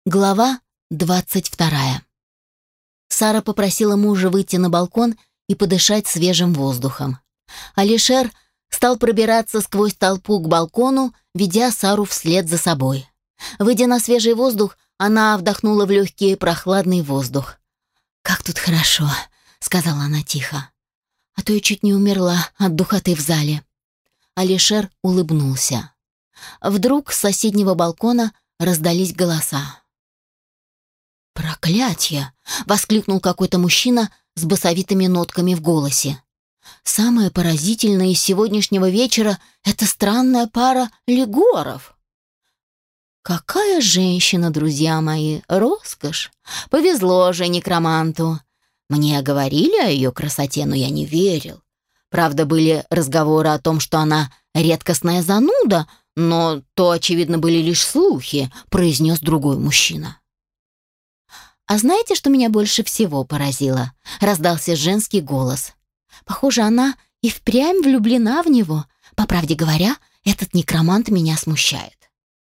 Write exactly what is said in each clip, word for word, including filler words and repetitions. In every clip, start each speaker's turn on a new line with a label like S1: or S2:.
S1: Глава двадцать вторая. Сара попросила мужа выйти на балкон и подышать свежим воздухом. Алишер стал пробираться сквозь толпу к балкону, ведя Сару вслед за собой. Выйдя на свежий воздух, она вдохнула в легкий прохладный воздух. «Как тут хорошо», — сказала она тихо. «А то я чуть не умерла от духоты в зале». Алишер улыбнулся. Вдруг с соседнего балкона раздались голоса. «Проклятье!» — воскликнул какой-то мужчина с басовитыми нотками в голосе. «Самое поразительное из сегодняшнего вечера — это странная пара легоров». «Какая женщина, друзья мои, роскошь! Повезло же некроманту. Мне говорили о ее красоте, но я не верил. Правда, были разговоры о том, что она редкостная зануда, но то, очевидно, были лишь слухи», — произнес другой мужчина. «А знаете, что меня больше всего поразило?» — раздался женский голос. «Похоже, она и впрямь влюблена в него. По правде говоря, этот некромант меня смущает».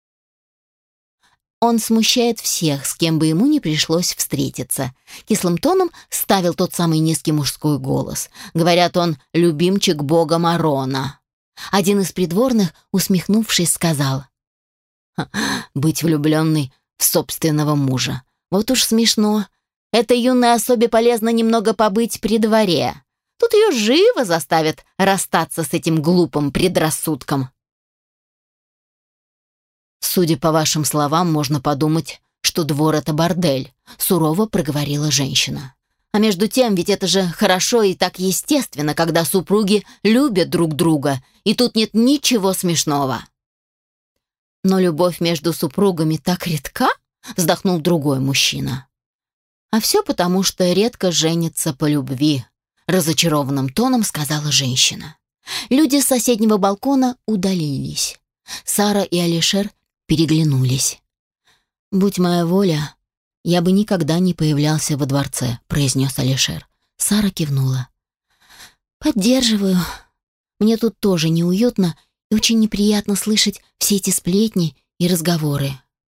S1: «Он смущает всех, с кем бы ему не пришлось встретиться», — кислым тоном ставил тот самый низкий мужской голос. «Говорят, он любимчик бога Марона». Один из придворных, усмехнувшись, сказал: «Быть влюбленной в собственного мужа. Вот уж смешно. Этой юной особе полезно немного побыть при дворе. Тут ее живо заставят расстаться с этим глупым предрассудком». «Судя по вашим словам, можно подумать, что двор — это бордель», — сурово проговорила женщина. «А между тем, ведь это же хорошо и так естественно, когда супруги любят друг друга, и тут нет ничего смешного». «Но любовь между супругами так редка», — вздохнул другой мужчина. «А все потому, что редко женятся по любви», — разочарованным тоном сказала женщина. Люди с соседнего балкона удалились. Сара и Алишер переглянулись. «Будь моя воля, я бы никогда не появлялся во дворце», — произнес Алишер. Сара кивнула. «Поддерживаю. Мне тут тоже неуютно и очень неприятно слышать все эти сплетни и разговоры».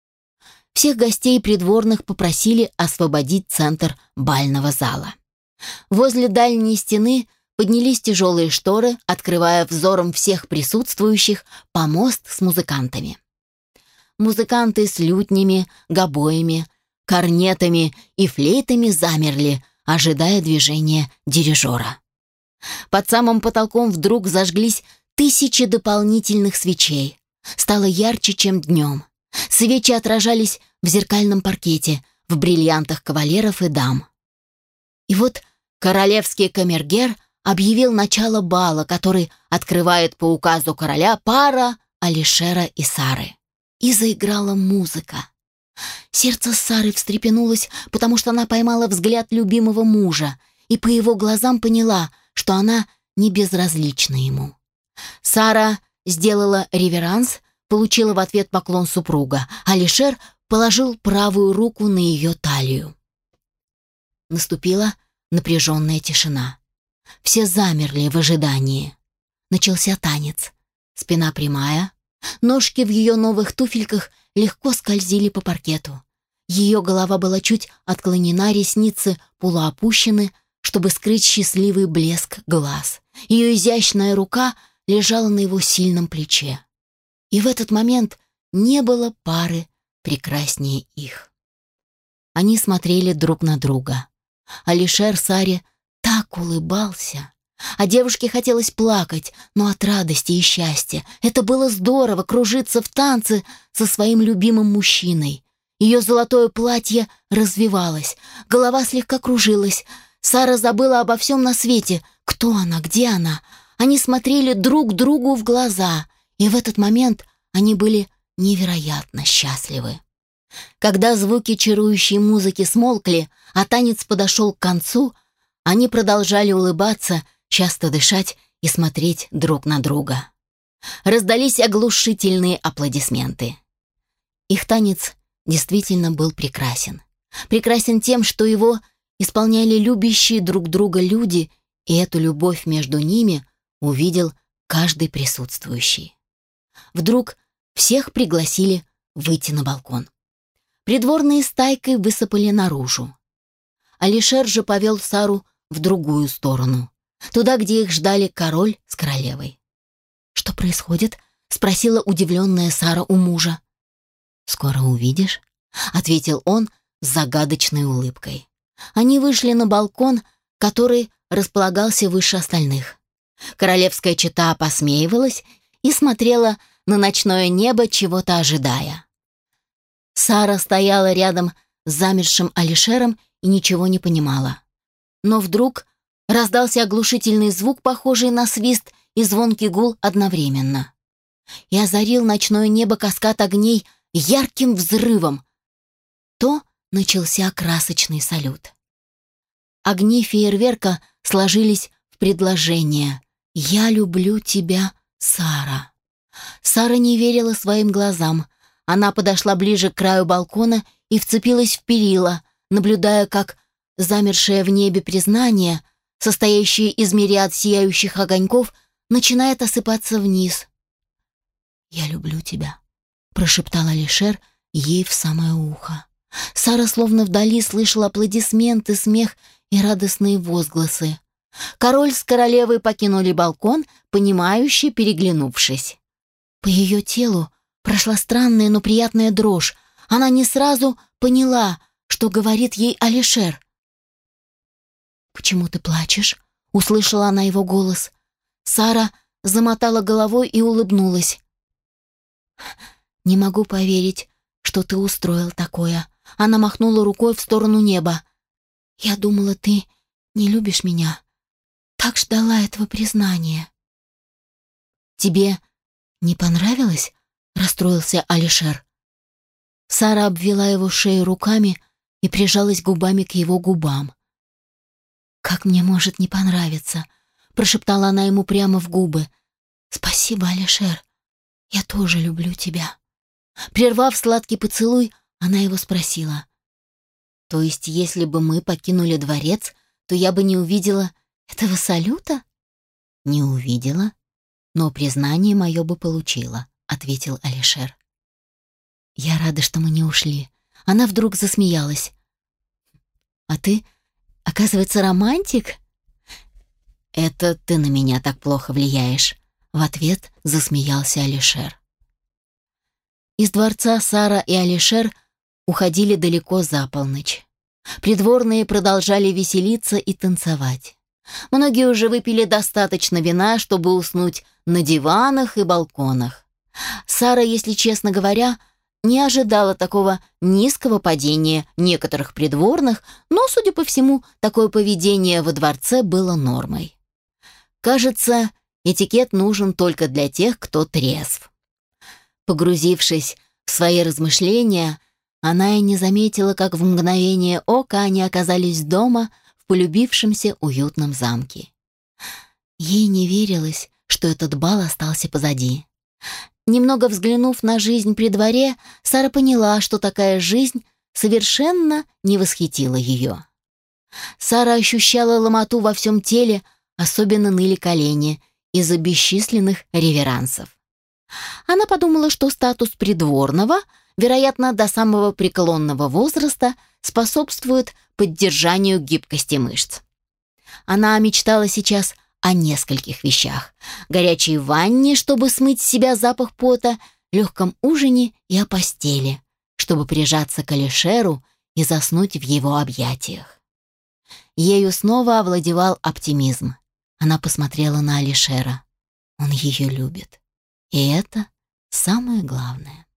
S1: Всех гостей и придворных попросили освободить центр бального зала. Возле дальней стены поднялись тяжелые шторы, открывая взором всех присутствующих помост с музыкантами. Музыканты с лютнями, гобоями, корнетами и флейтами замерли, ожидая движения дирижера. Под самым потолком вдруг зажглись тысячи дополнительных свечей. Стало ярче, чем днем. Свечи отражались в зеркальном паркете, в бриллиантах кавалеров и дам. И вот королевский камергер объявил начало бала, который открывает по указу короля пара Алишера и Сары. И заиграла музыка. Сердце Сары встрепенулось, потому что она поймала взгляд любимого мужа и по его глазам поняла, что она не безразлична ему. Сара сделала реверанс, получила в ответ поклон супруга. Алишер положил правую руку на ее талию. Наступила напряженная тишина. Все замерли в ожидании. Начался танец. Спина прямая. Ножки в ее новых туфельках легко скользили по паркету. Ее голова была чуть отклонена, ресницы полуопущены, чтобы скрыть счастливый блеск глаз. Ее изящная рука лежала на его сильном плече. И в этот момент не было пары прекраснее их. Они смотрели друг на друга. Алишер Саре так улыбался. А девушке хотелось плакать, но от радости и счастья. Это было здорово — кружиться в танце со своим любимым мужчиной. Ее золотое платье развивалось, голова слегка кружилась. Сара забыла обо всем на свете. Кто она, где она? Они смотрели друг другу в глаза, и в этот момент они были невероятно счастливы. Когда звуки чарующей музыки смолкли, а танец подошел к концу, они продолжали улыбаться, часто дышать и смотреть друг на друга. Раздались оглушительные аплодисменты. Их танец действительно был прекрасен. Прекрасен тем, что его исполняли любящие друг друга люди, и эту любовь между ними увидел каждый присутствующий. Вдруг всех пригласили выйти на балкон. Придворные стайкой высыпали наружу. Алишер же повел Сару в другую сторону, туда, где их ждали король с королевой. «Что происходит?» — спросила удивленная Сара у мужа. «Скоро увидишь», — ответил он с загадочной улыбкой. Они вышли на балкон, который располагался выше остальных. Королевская чета посмеивалась и смотрела на ночное небо, чего-то ожидая. Сара стояла рядом с замершим Алишером и ничего не понимала. Но вдруг раздался оглушительный звук, похожий на свист и звонкий гул одновременно. И озарил ночное небо каскад огней ярким взрывом. То начался красочный салют. Огни фейерверка сложились в предложение «Я люблю тебя, Сара». Сара не верила своим глазам. Она подошла ближе к краю балкона и вцепилась в перила, наблюдая, как замершее в небе признание, состоящее из мириад сияющих огоньков, начинает осыпаться вниз. «Я люблю тебя», — прошептал Алишер ей в самое ухо. Сара словно вдали слышала аплодисменты, смех и радостные возгласы. Король с королевой покинули балкон, понимающе переглянувшись. По ее телу прошла странная, но приятная дрожь. Она не сразу поняла, что говорит ей Алишер. «Почему ты плачешь?» — услышала она его голос. Сара замотала головой и улыбнулась. «Не могу поверить, что ты устроил такое». Она махнула рукой в сторону неба. «Я думала, ты не любишь меня. Так ждала этого признания». «Тебе не понравилось?» — расстроился Алишер. Сара обвела его шею руками и прижалась губами к его губам. «Как мне может не понравиться?» — прошептала она ему прямо в губы. «Спасибо, Алишер. Я тоже люблю тебя». Прервав сладкий поцелуй, она его спросила. «То есть, если бы мы покинули дворец, то я бы не увидела этого салюта?» «Не увидела, но признание мое бы получила», — ответил Алишер. «Я рада, что мы не ушли». Она вдруг засмеялась. «А ты, оказывается, романтик?» «Это ты на меня так плохо влияешь», — в ответ засмеялся Алишер. Из дворца Сара и Алишер уходили далеко за полночь. Придворные продолжали веселиться и танцевать. Многие уже выпили достаточно вина, чтобы уснуть на диванах и балконах. Сара, если честно говоря, не ожидала такого низкого падения некоторых придворных, но, судя по всему, такое поведение во дворце было нормой. Кажется, этикет нужен только для тех, кто трезв. Погрузившись в свои размышления, она и не заметила, как в мгновение ока они оказались дома в полюбившемся уютном замке. Ей не верилось, что этот бал остался позади. Немного взглянув на жизнь при дворе, Сара поняла, что такая жизнь совершенно не восхитила ее. Сара ощущала ломоту во всем теле, особенно ныли колени из-за бесчисленных реверансов. Она подумала, что статус придворного, вероятно, до самого преклонного возраста, способствует поддержанию гибкости мышц. Она мечтала сейчас о нескольких вещах: горячей ванне, чтобы смыть с себя запах пота, легком ужине и о постели, чтобы прижаться к Алишеру и заснуть в его объятиях. Ею снова овладевал оптимизм. Она посмотрела на Алишера. Он ее любит. И это самое главное.